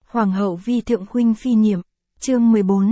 Hoàng hậu vi thượng khuynh phi niệm, chương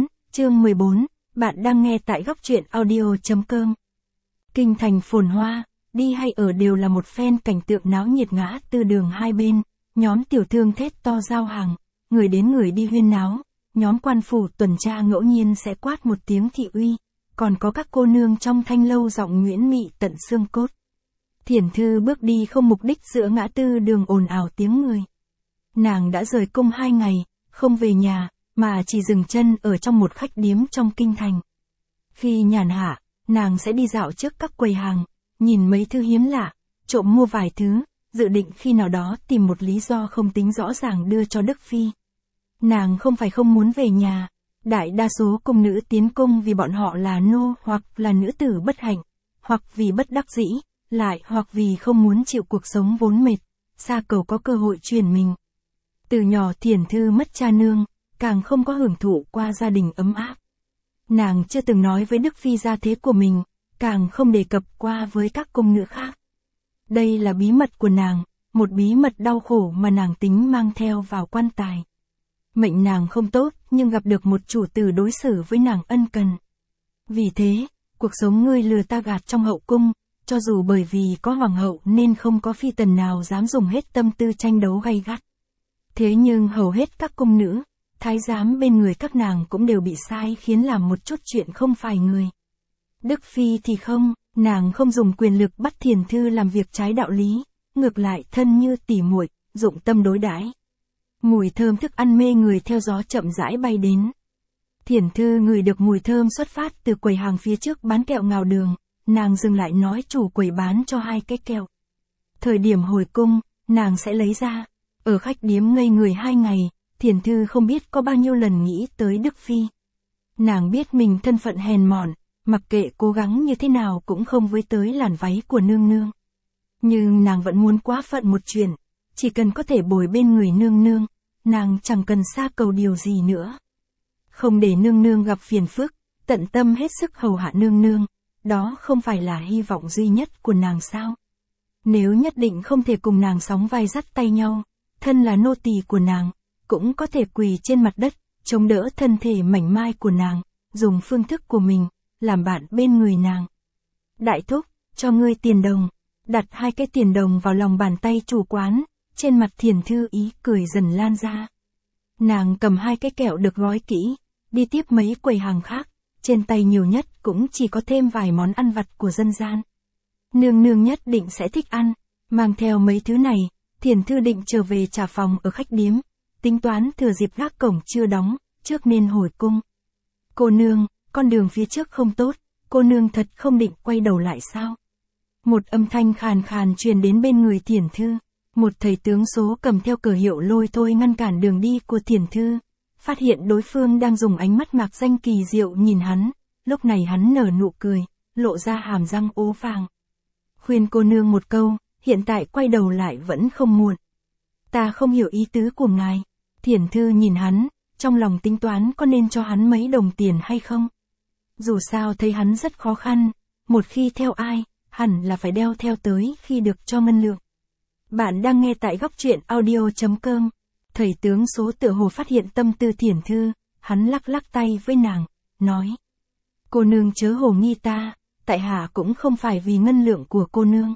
14, bạn đang nghe tại góc truyện audio.com. Kinh thành phồn hoa, đi hay ở đều là một phen cảnh tượng náo nhiệt ngã tư đường hai bên, nhóm tiểu thương thét to giao hàng, người đến người đi huyên náo, nhóm quan phủ tuần tra ngẫu nhiên sẽ quát một tiếng thị uy, còn có các cô nương trong thanh lâu giọng nguyễn mị tận xương cốt. Thiển Thư bước đi không mục đích giữa ngã tư đường ồn ào tiếng người. Nàng đã rời cung 2 ngày, không về nhà, mà chỉ dừng chân ở trong một khách điếm trong kinh thành. Khi nhàn hạ, nàng sẽ đi dạo trước các quầy hàng, nhìn mấy thứ hiếm lạ, trộm mua vài thứ, dự định khi nào đó tìm một lý do không tính rõ ràng đưa cho Đức Phi. Nàng không phải không muốn về nhà, đại đa số cung nữ tiến cung vì bọn họ là nô hoặc là nữ tử bất hạnh, hoặc vì bất đắc dĩ, lại hoặc vì không muốn chịu cuộc sống vốn mệt, xa cầu có cơ hội chuyển mình. Từ nhỏ Thiển Thư mất cha nương, càng không có hưởng thụ qua gia đình ấm áp. Nàng chưa từng nói với Đức Phi gia thế của mình, càng không đề cập qua với các cung nữ khác. Đây là bí mật của nàng, một bí mật đau khổ mà nàng tính mang theo vào quan tài. Mệnh nàng không tốt, nhưng gặp được một chủ tử đối xử với nàng ân cần. Vì thế, cuộc sống ngươi lừa ta gạt trong hậu cung, cho dù bởi vì có hoàng hậu nên không có phi tần nào dám dùng hết tâm tư tranh đấu gay gắt. Thế nhưng hầu hết các cung nữ, thái giám bên người các nàng cũng đều bị sai khiến làm một chút chuyện không phải người. Đức Phi thì không, nàng không dùng quyền lực bắt Thiển Thư làm việc trái đạo lý, ngược lại thân như tỉ muội, dụng tâm đối đãi. Mùi thơm thức ăn mê người theo gió chậm rãi bay đến. Thiển Thư ngửi được mùi thơm xuất phát từ quầy hàng phía trước bán kẹo ngào đường, nàng dừng lại nói chủ quầy bán cho 2 cái kẹo. Thời điểm hồi cung, nàng sẽ lấy ra. Ở khách điếm ngây người 2 ngày, Thiển Thư không biết có bao nhiêu lần nghĩ tới Đức Phi. Nàng biết mình thân phận hèn mọn, mặc kệ cố gắng như thế nào cũng không với tới làn váy của nương nương. Nhưng nàng vẫn muốn quá phận một chuyện, chỉ cần có thể bồi bên người nương nương, nàng chẳng cần xa cầu điều gì nữa. Không để nương nương gặp phiền phức, tận tâm hết sức hầu hạ nương nương, đó không phải là hy vọng duy nhất của nàng sao? Nếu nhất định không thể cùng nàng sóng vai dắt tay nhau, thân là nô tỳ của nàng, cũng có thể quỳ trên mặt đất, chống đỡ thân thể mảnh mai của nàng, dùng phương thức của mình, làm bạn bên người nàng. Đại thúc, cho ngươi tiền đồng, đặt 2 cái tiền đồng vào lòng bàn tay chủ quán, trên mặt Thiển Thư ý cười dần lan ra. Nàng cầm 2 cái kẹo được gói kỹ, đi tiếp mấy quầy hàng khác, trên tay nhiều nhất cũng chỉ có thêm vài món ăn vặt của dân gian. Nương nương nhất định sẽ thích ăn, mang theo mấy thứ này, Thiển Thư định trở về trả phòng ở khách điếm, tính toán thừa dịp gác cổng chưa đóng, trước nên hồi cung. Cô nương, con đường phía trước không tốt, cô nương thật không định quay đầu lại sao? Một âm thanh khàn khàn truyền đến bên người Thiển Thư, một thầy tướng số cầm theo cờ hiệu lôi thôi ngăn cản đường đi của Thiển Thư, phát hiện đối phương đang dùng ánh mắt mạc danh kỳ diệu nhìn hắn, lúc này hắn nở nụ cười, lộ ra hàm răng ố vàng. Khuyên cô nương một câu, hiện tại quay đầu lại vẫn không muộn. Ta không hiểu ý tứ của ngài. Thiển Thư nhìn hắn, trong lòng tính toán có nên cho hắn mấy đồng tiền hay không. Dù sao thấy hắn rất khó khăn, một khi theo ai, hẳn là phải đeo theo tới khi được cho ngân lượng. Bạn đang nghe tại góc truyện audio.com. Thầy tướng số tựa hồ phát hiện tâm tư Thiển Thư, hắn lắc lắc tay với nàng, nói. Cô nương chớ hồ nghi ta, tại hạ cũng không phải vì ngân lượng của cô nương,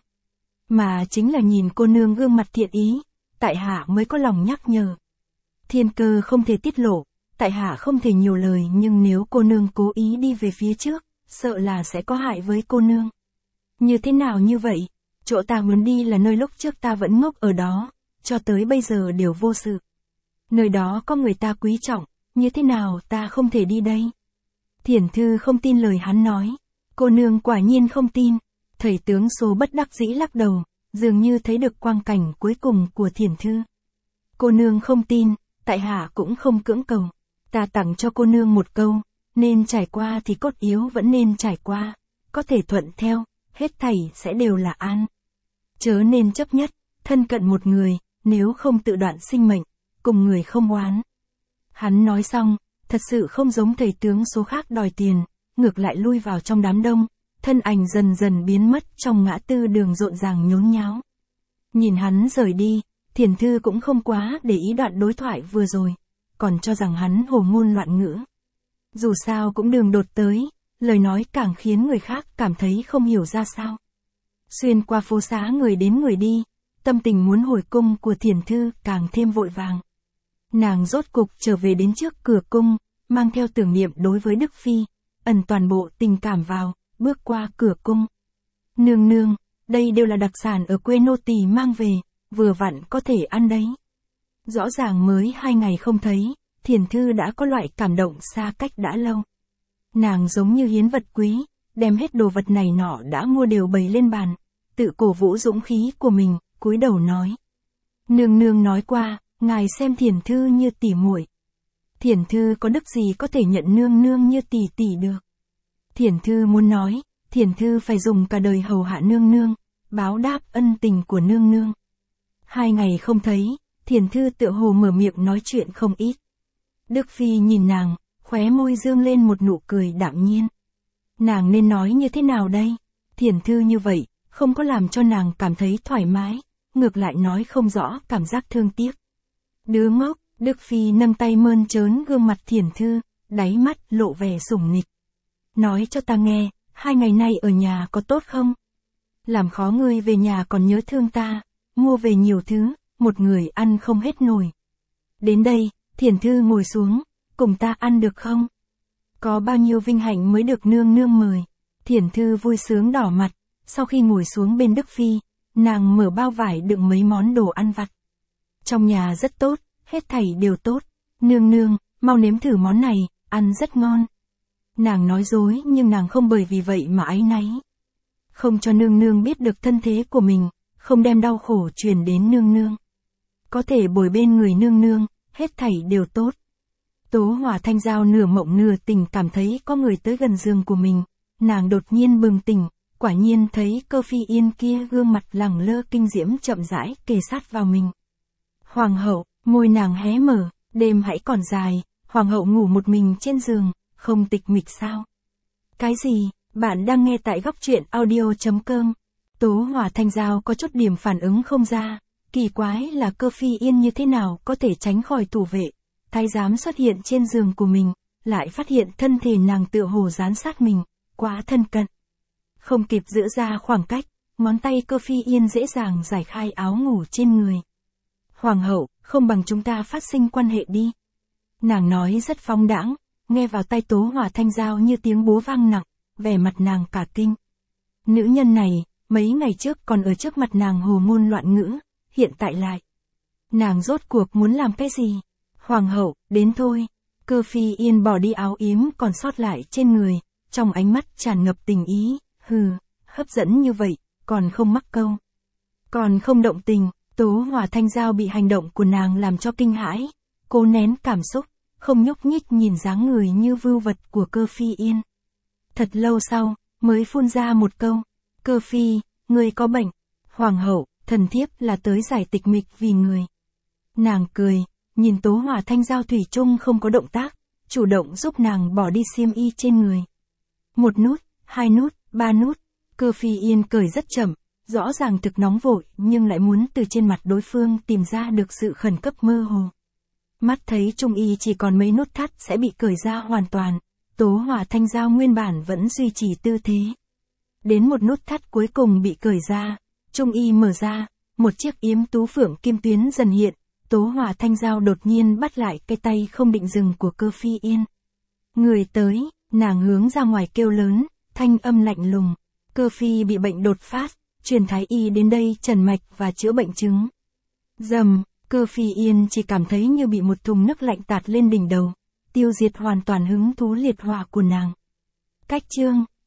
mà chính là nhìn cô nương gương mặt thiện ý, tại hạ mới có lòng nhắc nhở. Thiên cơ không thể tiết lộ, tại hạ không thể nhiều lời, nhưng nếu cô nương cố ý đi về phía trước, sợ là sẽ có hại với cô nương. Như thế nào như vậy? Chỗ ta muốn đi là nơi lúc trước ta vẫn ngốc ở đó, cho tới bây giờ đều vô sự. Nơi đó có người ta quý trọng, như thế nào ta không thể đi đây? Thiển Thư không tin lời hắn nói. Cô nương quả nhiên không tin. Thầy tướng số bất đắc dĩ lắc đầu, dường như thấy được quang cảnh cuối cùng của Thiển Thư. Cô nương không tin, tại hạ cũng không cưỡng cầu. Ta tặng cho cô nương một câu, nên trải qua thì cốt yếu vẫn nên trải qua, có thể thuận theo, hết thảy sẽ đều là an. Chớ nên chấp nhất, thân cận một người, nếu không tự đoạn sinh mệnh, cùng người không oán. Hắn nói xong, thật sự không giống thầy tướng số khác đòi tiền, ngược lại lui vào trong đám đông, thân ảnh dần dần biến mất trong ngã tư đường rộn ràng nhốn nháo. Nhìn hắn rời đi, Thiển Thư cũng không quá để ý đoạn đối thoại vừa rồi, còn cho rằng hắn hồ ngôn loạn ngữ. Dù sao cũng đường đột tới, lời nói càng khiến người khác cảm thấy không hiểu ra sao. Xuyên qua phố xá người đến người đi, tâm tình muốn hồi cung của Thiển Thư càng thêm vội vàng. Nàng rốt cục trở về đến trước cửa cung, mang theo tưởng niệm đối với Đức Phi, ẩn toàn bộ tình cảm vào, bước qua cửa cung. Nương nương, đây đều là đặc sản ở quê nô tỳ mang về, vừa vặn có thể ăn đấy. Rõ ràng mới 2 ngày không thấy, Thiển Thư đã có loại cảm động xa cách đã lâu. Nàng giống như hiến vật quý, đem hết đồ vật này nọ đã mua đều bày lên bàn, tự cổ vũ dũng khí của mình, cúi đầu nói. Nương nương nói qua, ngài xem Thiển Thư như tỷ muội. Thiển Thư có đức gì có thể nhận nương nương như tỷ tỷ được. Thiển Thư muốn nói, Thiển Thư phải dùng cả đời hầu hạ nương nương, báo đáp ân tình của nương nương. 2 ngày không thấy, Thiển Thư tựa hồ mở miệng nói chuyện không ít. Đức Phi nhìn nàng, khóe môi dương lên một nụ cười đạm nhiên. Nàng nên nói như thế nào đây? Thiển Thư như vậy, không có làm cho nàng cảm thấy thoải mái, ngược lại nói không rõ cảm giác thương tiếc. Đứa ngốc, Đức Phi nâng tay mơn trớn gương mặt Thiển Thư, đáy mắt lộ vẻ sủng nịch. Nói cho ta nghe, 2 ngày nay ở nhà có tốt không? Làm khó ngươi về nhà còn nhớ thương ta, mua về nhiều thứ, một người ăn không hết nổi. Đến đây, Thiển Thư ngồi xuống, cùng ta ăn được không? Có bao nhiêu vinh hạnh mới được nương nương mời. Thiển Thư vui sướng đỏ mặt, sau khi ngồi xuống bên Đức Phi, nàng mở bao vải đựng mấy món đồ ăn vặt. Trong nhà rất tốt, hết thảy đều tốt. Nương nương, mau nếm thử món này, ăn rất ngon. Nàng nói dối nhưng nàng không bởi vì vậy mà áy náy. Không cho nương nương biết được thân thế của mình, không đem đau khổ truyền đến nương nương. Có thể bồi bên người nương nương, hết thảy đều tốt. Tố Hỏa Thanh Giao nửa mộng nửa tỉnh cảm thấy có người tới gần giường của mình, nàng đột nhiên bừng tỉnh, quả nhiên thấy Cơ Phi Yên kia gương mặt lẳng lơ kinh diễm chậm rãi kề sát vào mình. Hoàng hậu, môi nàng hé mở, đêm hãy còn dài, hoàng hậu ngủ một mình trên giường, không tịch mịch sao? Cái gì? Bạn đang nghe tại góc truyện audio.com. Tố Hỏa Thanh Giao có chút điểm phản ứng không ra, kỳ quái là Cơ Phi Yên như thế nào có thể tránh khỏi thủ vệ. Thái giám xuất hiện trên giường của mình, lại phát hiện thân thể nàng tựa hồ dán sát mình, quá thân cận. Không kịp giữ ra khoảng cách, ngón tay Cơ Phi Yên dễ dàng giải khai áo ngủ trên người. Hoàng hậu, không bằng chúng ta phát sinh quan hệ đi. Nàng nói rất phóng đãng, nghe vào tai Tố Hỏa Thanh Giao như tiếng búa vang nặng, vẻ mặt nàng cả kinh. Nữ nhân này, mấy ngày trước còn ở trước mặt nàng hồ ngôn loạn ngữ, hiện tại lại. Nàng rốt cuộc muốn làm cái gì? Hoàng hậu, đến thôi. Cơ Phi Yên bỏ đi áo yếm còn sót lại trên người, trong ánh mắt tràn ngập tình ý, hừ, hấp dẫn như vậy, còn không mắc câu. Còn không động tình, Tố Hỏa Thanh Giao bị hành động của nàng làm cho kinh hãi, cố nén cảm xúc, không nhúc nhích nhìn dáng người như vưu vật của Cơ Phi Yên. Thật lâu sau, mới phun ra một câu, Cơ Phi, ngươi có bệnh. Hoàng hậu, thần thiếp là tới giải tịch mịch vì người. Nàng cười, nhìn Tố Hỏa Thanh Giao thủy chung không có động tác, chủ động giúp nàng bỏ đi xiêm y trên người. 1 nút, 2 nút, 3 nút, Cơ Phi Yên cởi rất chậm, rõ ràng thực nóng vội nhưng lại muốn từ trên mặt đối phương tìm ra được sự khẩn cấp mơ hồ. Mắt thấy trung y chỉ còn mấy nút thắt sẽ bị cởi ra hoàn toàn, Tố Hỏa Thanh Giao nguyên bản vẫn duy trì tư thế. Đến một nút thắt cuối cùng bị cởi ra, trung y mở ra, một chiếc yếm tú phượng kim tuyến dần hiện, Tố Hỏa Thanh Giao đột nhiên bắt lại cái tay không định dừng của Cơ Phi Yên. Người tới, nàng hướng ra ngoài kêu lớn, thanh âm lạnh lùng. Cơ Phi bị bệnh đột phát, truyền thái y đến đây trần mạch và chữa bệnh chứng. Dầm, Cơ Phi Yên chỉ cảm thấy như bị một thùng nước lạnh tạt lên đỉnh đầu, tiêu diệt hoàn toàn hứng thú liệt hỏa của nàng. Cách chương